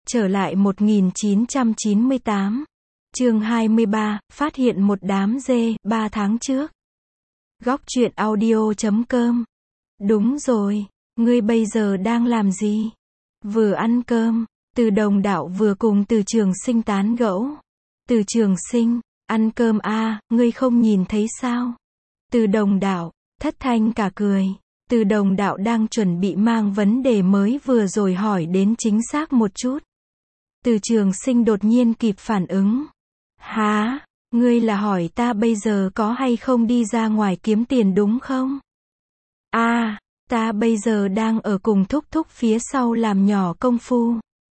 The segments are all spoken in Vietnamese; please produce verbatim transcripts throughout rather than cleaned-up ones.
Trở lại một nghìn chín trăm chín mươi tám. Chương hai mươi ba, phát hiện một đám dê, ba tháng trước. Góc truyện audio chấm com. Đúng rồi, ngươi bây giờ đang làm gì? Vừa ăn cơm, Từ Đồng Đạo vừa cùng Từ Trường Sinh tán gẫu. Từ Trường Sinh, ăn cơm a, ngươi không nhìn thấy sao? Từ Đồng Đạo, thất thanh cả cười. Từ Đồng Đạo đang chuẩn bị mang vấn đề mới vừa rồi hỏi đến chính xác một chút. Từ Trường Sinh đột nhiên kịp phản ứng. Hả? Ngươi là hỏi ta bây giờ có hay không đi ra ngoài kiếm tiền đúng không? A, à, ta bây giờ đang ở cùng thúc thúc phía sau làm nhỏ công phu.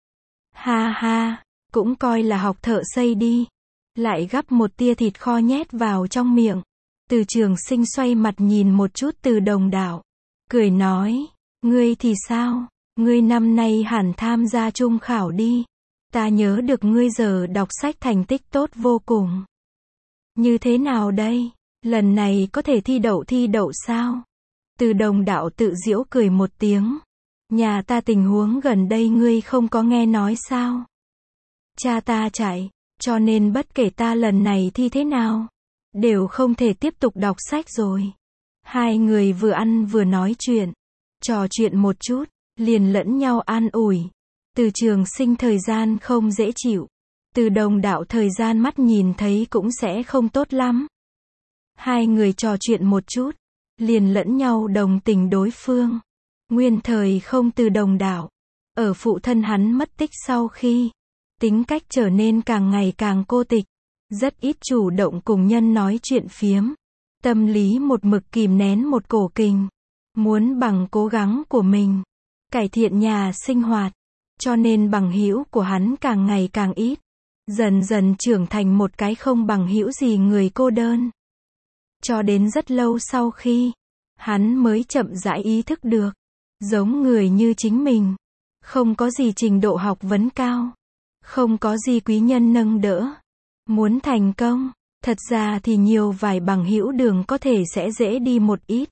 Ha ha, cũng coi là học thợ xây đi. Lại gắp một tia thịt kho nhét vào trong miệng. Từ Trường Sinh xoay mặt nhìn một chút Từ Đồng Đạo. Cười nói, ngươi thì sao? Ngươi năm nay hẳn tham gia trung khảo đi. Ta nhớ được ngươi giờ đọc sách thành tích tốt vô cùng. Như thế nào đây? Lần này có thể thi đậu thi đậu sao? Từ Đồng Đạo tự giễu cười một tiếng. Nhà ta tình huống gần đây ngươi không có nghe nói sao? Cha ta chạy, cho nên bất kể ta lần này thi thế nào, đều không thể tiếp tục đọc sách rồi. Hai người vừa ăn vừa nói chuyện, trò chuyện một chút, liền lẫn nhau an ủi. Từ Trường Sinh thời gian không dễ chịu. Từ Đồng Đạo thời gian mắt nhìn thấy cũng sẽ không tốt lắm. Hai người trò chuyện một chút, liền lẫn nhau đồng tình đối phương. Nguyên thời không Từ Đồng Đạo, ở phụ thân hắn mất tích sau khi, tính cách trở nên càng ngày càng cô tịch, rất ít chủ động cùng nhân nói chuyện phiếm. Tâm lý một mực kìm nén một cổ kình, muốn bằng cố gắng của mình, cải thiện nhà sinh hoạt. Cho nên bằng hữu của hắn càng ngày càng ít. Dần dần trưởng thành một cái không bằng hữu gì người cô đơn. Cho đến rất lâu sau khi, hắn mới chậm rãi ý thức được. Giống người như chính mình, không có gì trình độ học vấn cao, không có gì quý nhân nâng đỡ. Muốn thành công, thật ra thì nhiều vài bằng hữu đường có thể sẽ dễ đi một ít.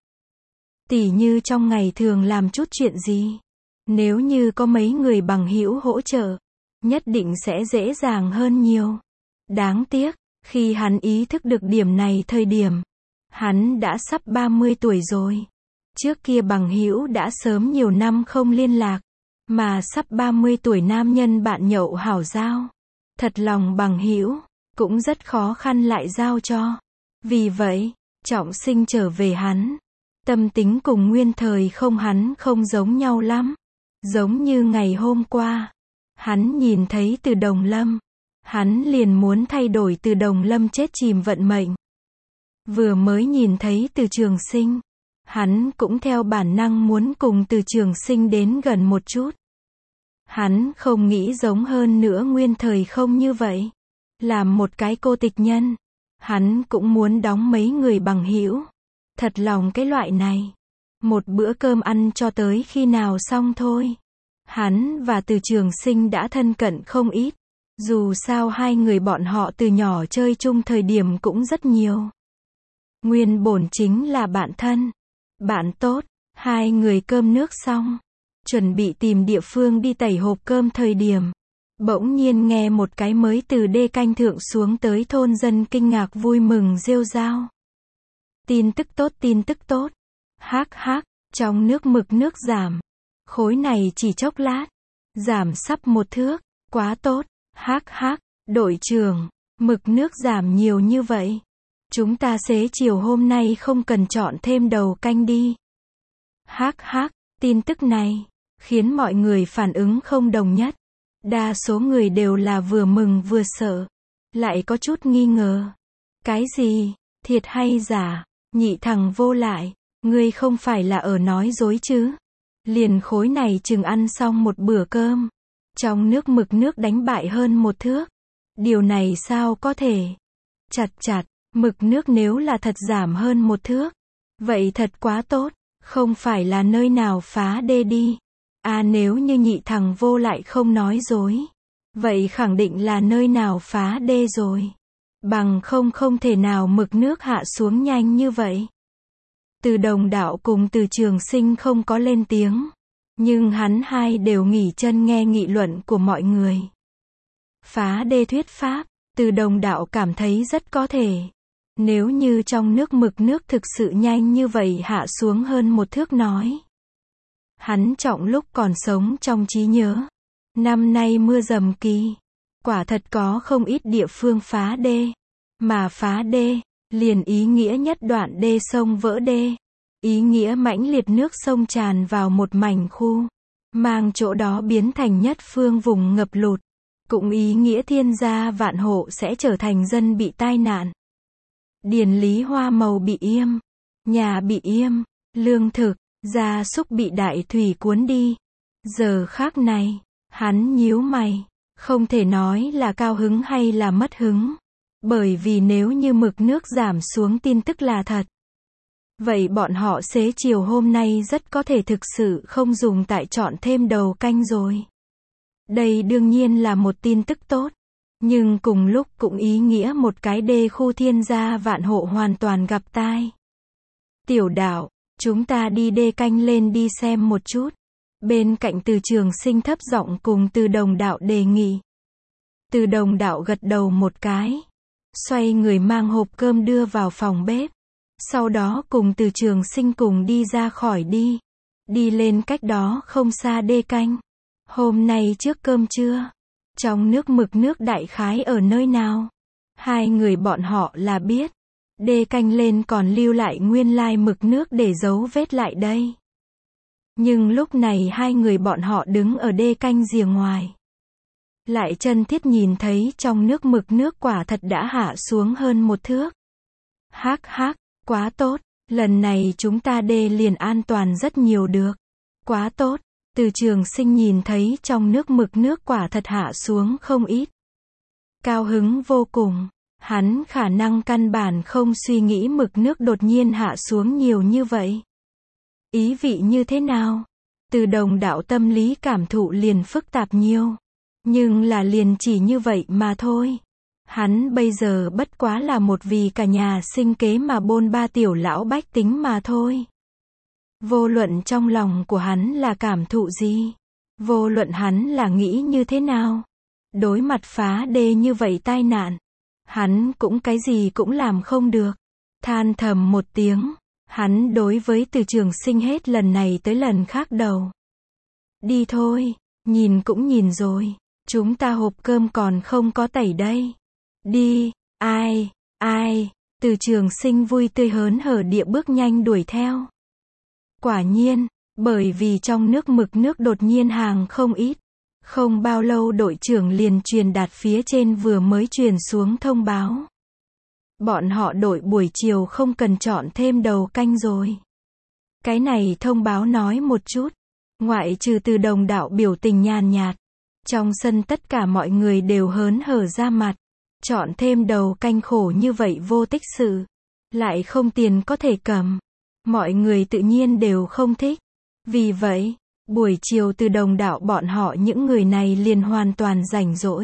Tỉ như trong ngày thường làm chút chuyện gì, nếu như có mấy người bằng hữu hỗ trợ, nhất định sẽ dễ dàng hơn nhiều. Đáng tiếc, khi hắn ý thức được điểm này thời điểm, hắn đã sắp ba mươi tuổi rồi. Trước kia bằng hữu đã sớm nhiều năm không liên lạc, mà sắp ba mươi tuổi nam nhân bạn nhậu hảo giao, thật lòng bằng hữu cũng rất khó khăn lại giao cho. Vì vậy, trọng sinh trở về hắn, tâm tính cùng nguyên thời không hắn không giống nhau lắm. Giống như ngày hôm qua, hắn nhìn thấy Từ Đồng Lâm, hắn liền muốn thay đổi Từ Đồng Lâm chết chìm vận mệnh. Vừa mới nhìn thấy Từ Trường Sinh, hắn cũng theo bản năng muốn cùng Từ Trường Sinh đến gần một chút. Hắn không nghĩ giống hơn nữa nguyên thời không như vậy. Làm một cái cô tịch nhân, hắn cũng muốn đóng mấy người bằng hữu. Thật lòng cái loại này, một bữa cơm ăn cho tới khi nào xong thôi. Hắn và Từ Trường Sinh đã thân cận không ít. Dù sao hai người bọn họ từ nhỏ chơi chung thời điểm cũng rất nhiều. Nguyên bổn chính là bạn thân, bạn tốt. Hai người cơm nước xong, chuẩn bị tìm địa phương đi tẩy hộp cơm thời điểm, bỗng nhiên nghe một cái mới từ đê canh thượng xuống tới thôn dân kinh ngạc vui mừng rêu rao. Tin tức tốt, tin tức tốt. Hắc hắc, trong nước mực nước giảm. Khối này chỉ chốc lát, giảm sắp một thước, quá tốt. Hắc hắc, đội trưởng, mực nước giảm nhiều như vậy. Chúng ta xế chiều hôm nay không cần chọn thêm đầu canh đi. Hắc hắc, tin tức này khiến mọi người phản ứng không đồng nhất. Đa số người đều là vừa mừng vừa sợ, lại có chút nghi ngờ. Cái gì? Thiệt hay giả? Nhị thằng vô lại, ngươi không phải là ở nói dối chứ? Liền khối này chừng ăn xong một bữa cơm, trong nước mực nước đánh bại hơn một thước. Điều này sao có thể? Chặt chặt, mực nước nếu là thật giảm hơn một thước, vậy thật quá tốt, không phải là nơi nào phá đê đi. À nếu như nhị thằng vô lại không nói dối, vậy khẳng định là nơi nào phá đê rồi. Bằng không không thể nào mực nước hạ xuống nhanh như vậy. Từ Đồng Đạo cùng Từ Trường Sinh không có lên tiếng, Nhưng hắn hai đều nghỉ chân nghe nghị luận của mọi người. Phá đê thuyết pháp, Từ Đồng Đạo cảm thấy rất có thể. Nếu như trong nước mực nước thực sự nhanh như vậy hạ xuống hơn một thước nói. Hắn trọng lúc còn sống trong trí nhớ. Năm nay mưa dầm kỳ. Quả thật có không ít địa phương phá đê. Mà phá đê, liền ý nghĩa nhất đoạn đê sông vỡ đê. Ý nghĩa mãnh liệt nước sông tràn vào một mảnh khu. Mang chỗ đó biến thành nhất phương vùng ngập lụt. Cũng ý nghĩa thiên gia vạn hộ sẽ trở thành dân bị tai nạn. Điền lý hoa màu bị yêm. Nhà bị yêm. Lương thực, gia súc bị đại thủy cuốn đi. Giờ khác này, hắn nhíu mày. Không thể nói là cao hứng hay là mất hứng. Bởi vì nếu như mực nước giảm xuống tin tức là thật. Vậy bọn họ xế chiều hôm nay rất có thể thực sự không dùng tại chọn thêm đầu canh rồi. Đây đương nhiên là một tin tức tốt. Nhưng cùng lúc cũng ý nghĩa một cái đê khu thiên gia vạn hộ hoàn toàn gặp tai. Tiểu Đạo, chúng ta đi đê canh lên đi xem một chút. Bên cạnh Từ Trường Sinh thấp giọng cùng Từ Đồng Đạo đề nghị. Từ Đồng Đạo gật đầu một cái. Xoay người mang hộp cơm đưa vào phòng bếp. Sau đó cùng Từ Trường Sinh cùng đi ra khỏi đi. Đi lên cách đó không xa đê canh. Hôm nay trước cơm trưa. Trong nước mực nước đại khái ở nơi nào? Hai người bọn họ là biết. Đê canh lên còn lưu lại nguyên lai mực nước để giấu vết lại đây. Nhưng lúc này hai người bọn họ đứng ở đê canh rìa ngoài. Lại chân thiết nhìn thấy trong nước mực nước quả thật đã hạ xuống hơn một thước. Hắc hắc, quá tốt, lần này chúng ta đê liền an toàn rất nhiều được. Quá tốt, Từ Trường Sinh nhìn thấy trong nước mực nước quả thật hạ xuống không ít. Cao hứng vô cùng, hắn khả năng căn bản không suy nghĩ mực nước đột nhiên hạ xuống nhiều như vậy. Ý vị như thế nào? Từ Đồng Đạo tâm lý cảm thụ liền phức tạp nhiều. Nhưng là liền chỉ như vậy mà thôi. Hắn bây giờ bất quá là một vì cả nhà sinh kế mà bôn ba tiểu lão bách tính mà thôi. Vô luận trong lòng của hắn là cảm thụ gì? Vô luận hắn là nghĩ như thế nào? Đối mặt phá đê như vậy tai nạn. Hắn cũng cái gì cũng làm không được. Than thầm một tiếng. Hắn đối với Từ Trường Sinh hết lần này tới lần khác đầu. Đi thôi, nhìn cũng nhìn rồi. Chúng ta hộp cơm còn không có tẩy đây. Đi, ai, ai, Từ Trường Sinh vui tươi hớn hở địa bước nhanh đuổi theo. Quả nhiên, bởi vì trong nước mực nước đột nhiên hàng không ít. Không bao lâu đội trưởng liền truyền đạt phía trên vừa mới truyền xuống thông báo. Bọn họ đội buổi chiều không cần chọn thêm đầu canh rồi. Cái này thông báo nói một chút. Ngoại trừ Từ Đồng Đạo biểu tình nhàn nhạt. Trong sân tất cả mọi người đều hớn hở ra mặt. Chọn thêm đầu canh khổ như vậy vô tích sự. Lại không tiền có thể cầm. Mọi người tự nhiên đều không thích. Vì vậy, buổi chiều Từ Đồng Đạo bọn họ những người này liền hoàn toàn rảnh rỗi.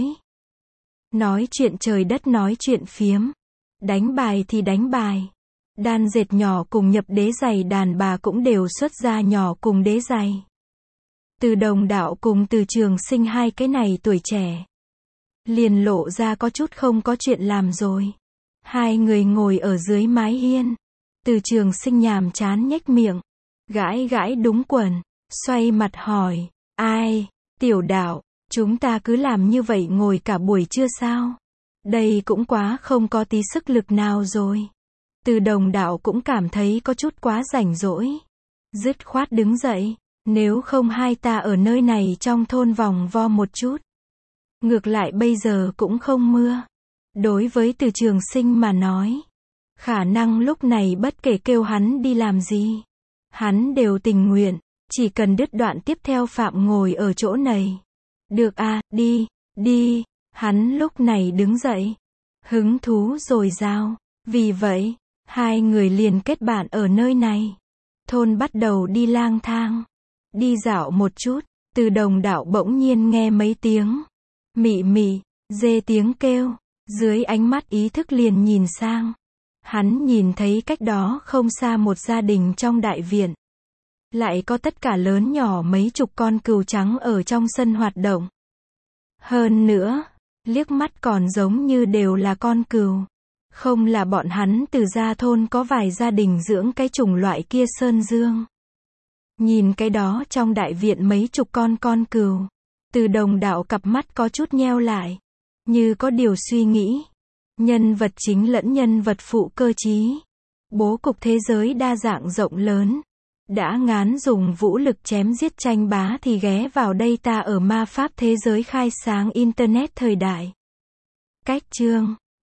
Nói chuyện trời đất nói chuyện phiếm. Đánh bài thì đánh bài. Đan dệt nhỏ cùng nhập đế giày đàn bà cũng đều xuất ra nhỏ cùng đế giày. Từ Đồng Đạo cùng Từ Trường Sinh hai cái này tuổi trẻ. Liền lộ ra có chút không có chuyện làm rồi. Hai người ngồi ở dưới mái hiên. Từ Trường Sinh nhàm chán nhếch miệng. Gãi gãi đúng quần. Xoay mặt hỏi. Ai, Tiểu Đạo, chúng ta cứ làm như vậy ngồi cả buổi trưa sao? Đây cũng quá không có tí sức lực nào rồi. Từ Đồng Đạo cũng cảm thấy có chút quá rảnh rỗi. Dứt khoát đứng dậy. Nếu không hai ta ở nơi này trong thôn vòng vo một chút. Ngược lại bây giờ cũng không mưa. Đối với Từ Trường Sinh mà nói. Khả năng lúc này bất kể kêu hắn đi làm gì. Hắn đều tình nguyện. Chỉ cần đứt đoạn tiếp theo phạm ngồi ở chỗ này. Được à, đi, đi. Hắn lúc này đứng dậy. Hứng thú dồi dào. Vì vậy, hai người liền kết bạn ở nơi này. Thôn bắt đầu đi lang thang. Đi dạo một chút. Từ Đồng Đạo bỗng nhiên nghe mấy tiếng. Mị mị, dê tiếng kêu. Dưới ánh mắt ý thức liền nhìn sang. Hắn nhìn thấy cách đó không xa một gia đình trong đại viện. Lại có tất cả lớn nhỏ mấy chục con cừu trắng ở trong sân hoạt động. Hơn nữa, liếc mắt còn giống như đều là con cừu. Không là bọn hắn từ gia thôn có vài gia đình dưỡng cái chủng loại kia sơn dương. Nhìn cái đó trong đại viện mấy chục con con cừu. Từ Đồng Đạo cặp mắt có chút nheo lại. Như có điều suy nghĩ. Nhân vật chính lẫn nhân vật phụ cơ trí. Bố cục thế giới đa dạng rộng lớn. Đã ngán dùng vũ lực chém giết tranh bá thì ghé vào đây ta ở ma pháp thế giới khai sáng Internet thời đại. Cách chương